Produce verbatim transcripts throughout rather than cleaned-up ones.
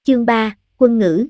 chương ba, quân ngữ.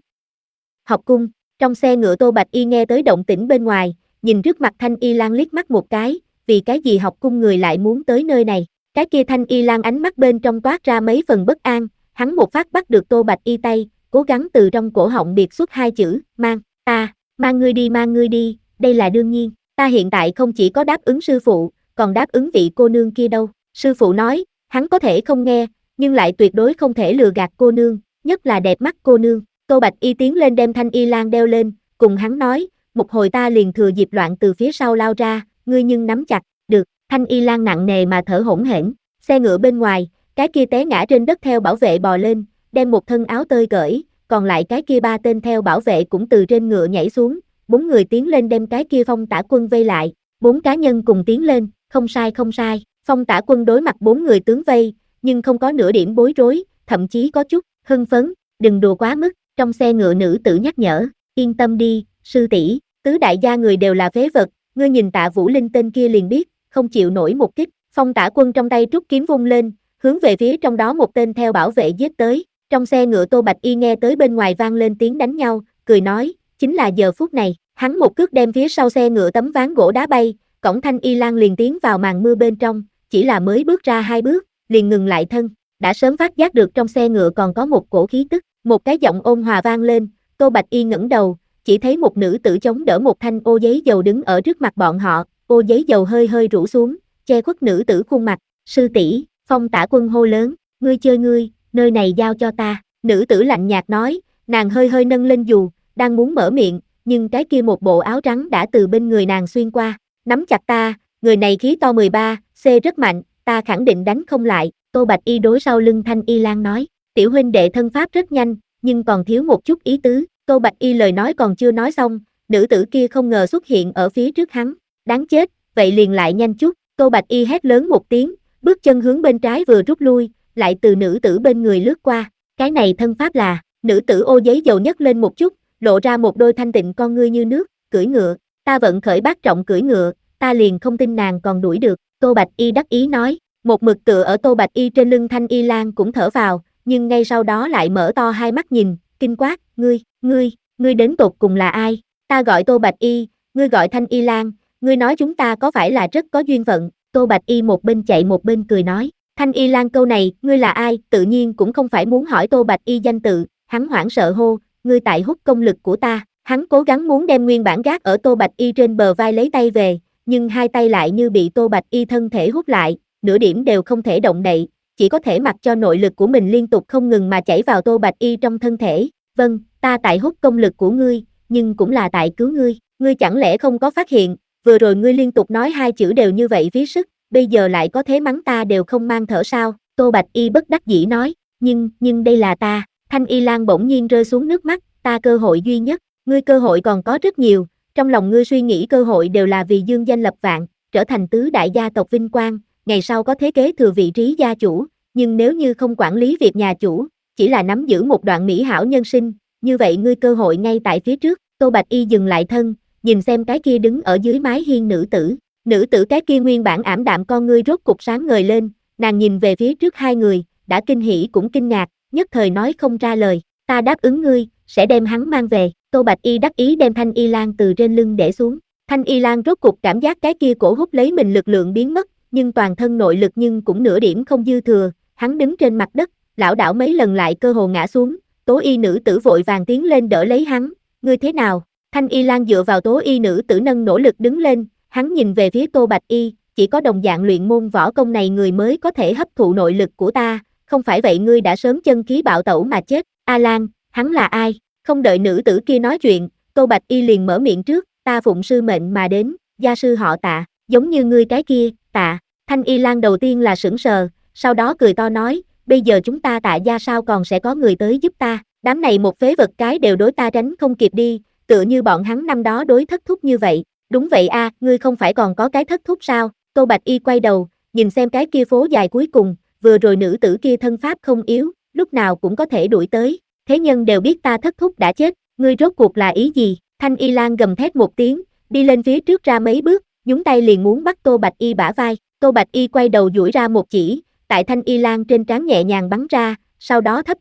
Học cung, trong xe ngựa Tô Bạch Y nghe tới động tĩnh bên ngoài, nhìn trước mặt Thanh Y Lan liếc mắt một cái, vì cái gì học cung người lại muốn tới nơi này. Cái kia Thanh Y Lan ánh mắt bên trong toát ra mấy phần bất an, hắn một phát bắt được Tô Bạch Y tay, cố gắng từ trong cổ họng biệt xuất hai chữ, mang, ta, mang ngươi đi mang ngươi đi, đây là đương nhiên, ta hiện tại không chỉ có đáp ứng sư phụ, còn đáp ứng vị cô nương kia đâu. Sư phụ nói, hắn có thể không nghe, nhưng lại tuyệt đối không thể lừa gạt cô nương, nhất là đẹp mắt cô nương. Tô Bạch Y tiến lên đem Thanh Y Lan đeo lên, cùng hắn nói, một hồi ta liền thừa dịp loạn từ phía sau lao ra, ngươi nhưng nắm chặt, được. Thanh Y Lan nặng nề mà thở hổn hển, xe ngựa bên ngoài, cái kia té ngã trên đất theo bảo vệ bò lên, đem một thân áo tơi cởi, còn lại cái kia ba tên theo bảo vệ cũng từ trên ngựa nhảy xuống, bốn người tiến lên đem cái kia Phong Tả Quân vây lại, bốn cá nhân cùng tiến lên, không sai không sai. Phong Tả Quân đối mặt bốn người tướng vây, nhưng không có nửa điểm bối rối, thậm chí có chút hưng phấn, đừng đùa quá mức. Trong xe ngựa nữ tử nhắc nhở, yên tâm đi, sư tỷ, tứ đại gia người đều là phế vật, ngươi nhìn Tạ Vũ Linh tên kia liền biết, không chịu nổi một kích. Phong Tả Quân trong tay trúc kiếm vung lên, hướng về phía trong đó một tên theo bảo vệ giết tới. Trong xe ngựa Tô Bạch Y nghe tới bên ngoài vang lên tiếng đánh nhau, cười nói, chính là giờ phút này, hắn một cước đem phía sau xe ngựa tấm ván gỗ đá bay, cổng Thanh Y Lan liền tiến vào màn mưa bên trong, chỉ là mới bước ra hai bước, liền ngừng lại thân, đã sớm phát giác được trong xe ngựa còn có một cổ khí tức, một cái giọng ôn hòa vang lên, Tô Bạch Y ngẩng đầu, chỉ thấy một nữ tử chống đỡ một thanh ô giấy dầu đứng ở trước mặt bọn họ, ô giấy dầu hơi hơi rũ xuống, che khuất nữ tử khuôn mặt, sư tỷ, Phong Tả Quân hô lớn, ngươi chơi ngươi, nơi này giao cho ta. Nữ tử lạnh nhạt nói, nàng hơi hơi nâng lên dù, đang muốn mở miệng, nhưng cái kia một bộ áo trắng đã từ bên người nàng xuyên qua, nắm chặt ta, người này khí to mười ba C rất mạnh, ta khẳng định đánh không lại. Tô Bạch Y đối sau lưng Thanh Y Lan nói, tiểu huynh đệ thân pháp rất nhanh, nhưng còn thiếu một chút ý tứ. Tô Bạch Y lời nói còn chưa nói xong, nữ tử kia không ngờ xuất hiện ở phía trước hắn, đáng chết, vậy liền lại nhanh chút. Tô Bạch Y hét lớn một tiếng, bước chân hướng bên trái vừa rút lui, lại từ nữ tử bên người lướt qua, cái này thân pháp là, nữ tử ô giấy dầu nhấc lên một chút, lộ ra một đôi thanh tịnh con ngươi như nước, cưỡi ngựa, ta vận khởi bát trọng cưỡi ngựa, ta liền không tin nàng còn đuổi được. Tô Bạch Y đắc ý nói, một mực tựa ở Tô Bạch Y trên lưng Thanh Y Lan cũng thở vào, nhưng ngay sau đó lại mở to hai mắt nhìn, kinh quát, ngươi, ngươi, ngươi đến tột cùng là ai? Ta gọi Tô Bạch Y, ngươi gọi Thanh Y Lan, ngươi nói chúng ta có phải là rất có duyên phận? Tô Bạch Y một bên chạy một bên cười nói, Thanh Y Lan câu này, ngươi là ai? Tự nhiên cũng không phải muốn hỏi Tô Bạch Y danh tự, hắn hoảng sợ hô, ngươi tại hút công lực của ta. Hắn cố gắng muốn đem nguyên bản gác ở Tô Bạch Y trên bờ vai lấy tay về, nhưng hai tay lại như bị Tô Bạch Y thân thể hút lại, nửa điểm đều không thể động đậy, chỉ có thể mặc cho nội lực của mình liên tục không ngừng mà chảy vào Tô Bạch Y trong thân thể. Vâng, ta tại hút công lực của ngươi, nhưng cũng là tại cứu ngươi, ngươi chẳng lẽ không có phát hiện, vừa rồi ngươi liên tục nói hai chữ đều như vậy phí sức, bây giờ lại có thế mắng ta đều không mang thở sao? Tô Bạch Y bất đắc dĩ nói, nhưng, nhưng đây là ta. Thanh Y Lan bỗng nhiên rơi xuống nước mắt, ta cơ hội duy nhất, ngươi cơ hội còn có rất nhiều, trong lòng ngươi suy nghĩ cơ hội đều là vì dương danh lập vạn, trở thành tứ đại gia tộc vinh quang, ngày sau có thế kế thừa vị trí gia chủ, nhưng nếu như không quản lý việc nhà chủ, chỉ là nắm giữ một đoạn mỹ hảo nhân sinh, như vậy ngươi cơ hội ngay tại phía trước. Tô Bạch Y dừng lại thân, nhìn xem cái kia đứng ở dưới mái hiên nữ tử, nữ tử cái kia nguyên bản ảm đạm con ngươi rốt cục sáng ngời lên, nàng nhìn về phía trước hai người, đã kinh hỉ cũng kinh ngạc, nhất thời nói không ra lời, ta đáp ứng ngươi, sẽ đem hắn mang về. Tô Bạch Y đắc ý đem Thanh Y Lan từ trên lưng để xuống, Thanh Y Lan rốt cục cảm giác cái kia cổ hút lấy mình lực lượng biến mất, nhưng toàn thân nội lực nhưng cũng nửa điểm không dư thừa, hắn đứng trên mặt đất, lảo đảo mấy lần lại cơ hồ ngã xuống, Tố Y nữ tử vội vàng tiến lên đỡ lấy hắn, ngươi thế nào? Thanh Y Lan dựa vào Tố Y nữ tử nâng nỗ lực đứng lên, hắn nhìn về phía Tô Bạch Y, chỉ có đồng dạng luyện môn võ công này người mới có thể hấp thụ nội lực của ta, không phải vậy ngươi đã sớm chân khí bạo tẩu mà chết. A Lan, hắn là ai? Không đợi nữ tử kia nói chuyện, Tô Bạch Y liền mở miệng trước, ta phụng sư mệnh mà đến, gia sư họ Tạ, giống như ngươi cái kia, Tạ. Thanh Y Lan đầu tiên là sững sờ, sau đó cười to nói, bây giờ chúng ta Tạ gia sao còn sẽ có người tới giúp ta, đám này một phế vật cái đều đối ta tránh không kịp đi, tựa như bọn hắn năm đó đối thất thúc như vậy. Đúng vậy a, à, ngươi không phải còn có cái thất thúc sao? Tô Bạch Y quay đầu, nhìn xem cái kia phố dài cuối cùng, vừa rồi nữ tử kia thân pháp không yếu, lúc nào cũng có thể đuổi tới, thế nhân đều biết ta thất thúc đã chết, ngươi rốt cuộc là ý gì? Thanh Y Lan gầm thét một tiếng, đi lên phía trước ra mấy bước, nhúng tay liền muốn bắt Tô Bạch Y bả vai, Tô Bạch Y quay đầu duỗi ra một chỉ, tại Thanh Y Lan trên trán nhẹ nhàng bắn ra, sau đó thấp giọng,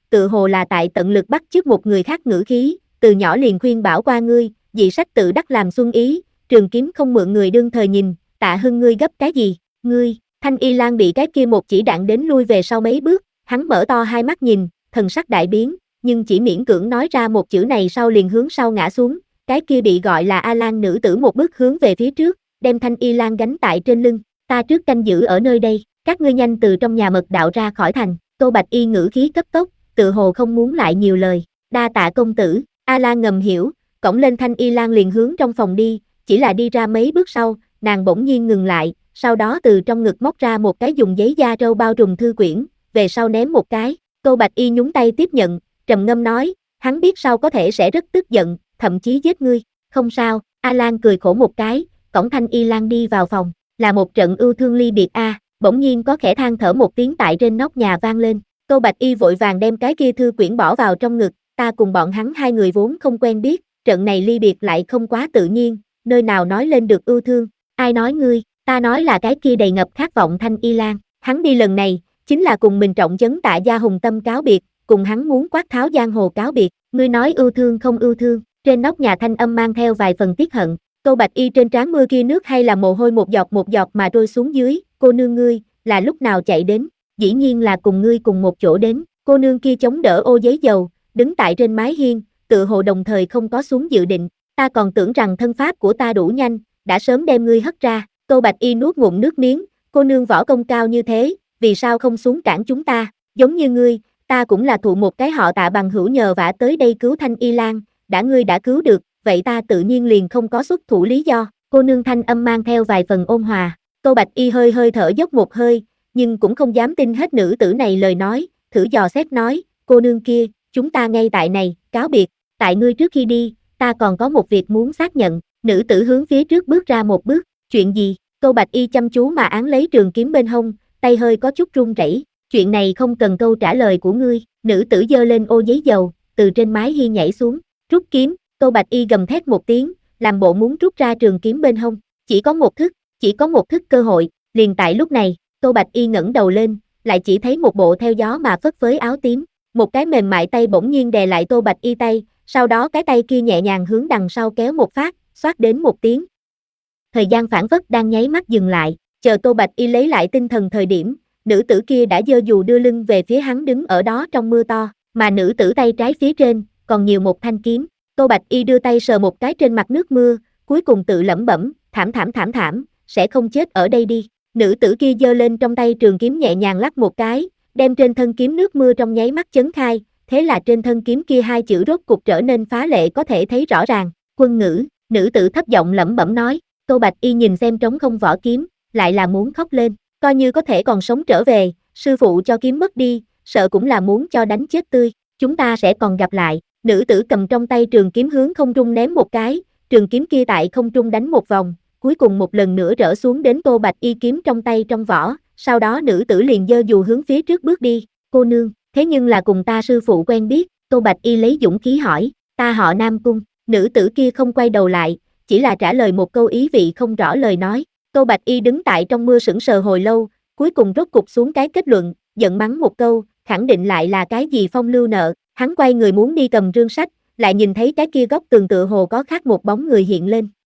tự hồ là tại tận lực bắt chước một người khác ngữ khí, từ nhỏ liền khuyên bảo qua ngươi, dị sách tự đắc làm xuân ý, trường kiếm không mượn người đương thời nhìn, Tạ Hưng ngươi gấp cái gì, ngươi, Thanh Y Lan bị cái kia một chỉ đạn đến lui về sau mấy bước, hắn mở to hai mắt nhìn, thần sắc đại biến, nhưng chỉ miễn cưỡng nói ra một chữ này sau liền hướng sau ngã xuống, cái kia bị gọi là A Lan nữ tử một bước hướng về phía trước, đem Thanh Y Lan gánh tại trên lưng, ta trước canh giữ ở nơi đây, các ngươi nhanh từ trong nhà mật đạo ra khỏi thành, Tô Bạch Y ngữ khí cấp tốc, tự hồ không muốn lại nhiều lời, đa tạ công tử, A Lan ngầm hiểu, cõng lên Thanh Y Lan liền hướng trong phòng đi, chỉ là đi ra mấy bước sau, nàng bỗng nhiên ngừng lại, sau đó từ trong ngực móc ra một cái dùng giấy da trâu bao trùm thư quyển, về sau ném một cái, Tô Bạch Y nhúng tay tiếp nhận, trầm ngâm nói, hắn biết sau có thể sẽ rất tức giận, thậm chí giết ngươi, không sao, A Lan cười khổ một cái, cõng Thanh Y Lan đi vào phòng, là một trận ưu thương ly biệt a, bỗng nhiên có khẽ than thở một tiếng tại trên nóc nhà vang lên, Tô Bạch Y vội vàng đem cái kia thư quyển bỏ vào trong ngực, ta cùng bọn hắn hai người vốn không quen biết, trận này ly biệt lại không quá tự nhiên, nơi nào nói lên được ưu thương, ai nói ngươi, ta nói là cái kia đầy ngập khát vọng Thanh Y Lan, hắn đi lần này, chính là cùng mình trọng trấn Tạ gia hùng tâm cáo biệt, cùng hắn muốn quát tháo giang hồ cáo biệt, ngươi nói ưu thương không ưu thương, trên nóc nhà thanh âm mang theo vài phần tiếc hận, Tô Bạch Y trên trán mưa kia nước hay là mồ hôi một giọt một giọt mà rơi xuống dưới, cô nương ngươi, là lúc nào chạy đến, dĩ nhiên là cùng ngươi cùng một chỗ đến, cô nương kia chống đỡ ô giấy dầu, đứng tại trên mái hiên, tự hồ đồng thời không có xuống dự định, ta còn tưởng rằng thân pháp của ta đủ nhanh, đã sớm đem ngươi hất ra, Tô Bạch Y nuốt ngụm nước miếng, cô nương võ công cao như thế, vì sao không xuống cản chúng ta, giống như ngươi, ta cũng là thụ một cái họ Tạ bằng hữu nhờ vả tới đây cứu Thanh Y Lan, đã ngươi đã cứu được, vậy ta tự nhiên liền không có xuất thủ lý do, cô nương thanh âm mang theo vài phần ôn hòa, Tô Bạch Y hơi hơi thở dốc một hơi, nhưng cũng không dám tin hết nữ tử này lời nói, thử dò xét nói, cô nương kia, chúng ta ngay tại này, cáo biệt, tại ngươi trước khi đi, ta còn có một việc muốn xác nhận, nữ tử hướng phía trước bước ra một bước, chuyện gì, Tô Bạch Y chăm chú mà án lấy trường kiếm bên hông, tay hơi có chút run rẩy, chuyện này không cần câu trả lời của ngươi, nữ tử giơ lên ô giấy dầu, từ trên mái hiên nhảy xuống, rút kiếm, Tô Bạch Y gầm thét một tiếng, làm bộ muốn rút ra trường kiếm bên hông, chỉ có một thức, chỉ có một thức cơ hội, liền tại lúc này, Tô Bạch Y ngẩng đầu lên, lại chỉ thấy một bộ theo gió mà phất phới áo tím, một cái mềm mại tay bỗng nhiên đè lại Tô Bạch Y tay, sau đó cái tay kia nhẹ nhàng hướng đằng sau kéo một phát, xoát đến một tiếng. Thời gian phảng phất đang nháy mắt dừng lại, chờ Tô Bạch Y lấy lại tinh thần thời điểm, nữ tử kia đã giơ dù đưa lưng về phía hắn đứng ở đó trong mưa to, mà nữ tử tay trái phía trên, còn nhiều một thanh kiếm. Tô Bạch Y đưa tay sờ một cái trên mặt nước mưa, cuối cùng tự lẩm bẩm, thảm thảm thảm thảm, sẽ không chết ở đây đi. Nữ tử kia giơ lên trong tay trường kiếm nhẹ nhàng lắc một cái, đem trên thân kiếm nước mưa trong nháy mắt chấn khai, thế là trên thân kiếm kia hai chữ rốt cục trở nên phá lệ có thể thấy rõ ràng, quân ngữ, nữ tử thấp giọng lẩm bẩm nói, Tô Bạch Y nhìn xem trống không vỏ kiếm, lại là muốn khóc lên, coi như có thể còn sống trở về, sư phụ cho kiếm mất đi, sợ cũng là muốn cho đánh chết tươi, chúng ta sẽ còn gặp lại, nữ tử cầm trong tay trường kiếm hướng không trung ném một cái, trường kiếm kia tại không trung đánh một vòng, cuối cùng một lần nữa rỡ xuống đến Tô Bạch Y kiếm trong tay trong vỏ, sau đó nữ tử liền giơ dù hướng phía trước bước đi, cô nương, thế nhưng là cùng ta sư phụ quen biết, Tô Bạch Y lấy dũng khí hỏi, ta họ Nam Cung, nữ tử kia không quay đầu lại, chỉ là trả lời một câu ý vị không rõ lời nói, Tô Bạch Y đứng tại trong mưa sững sờ hồi lâu, cuối cùng rốt cục xuống cái kết luận, giận mắng một câu, khẳng định lại là cái gì phong lưu nợ, hắn quay người muốn đi cầm rương sách, lại nhìn thấy cái kia góc tường tựa hồ có khác một bóng người hiện lên,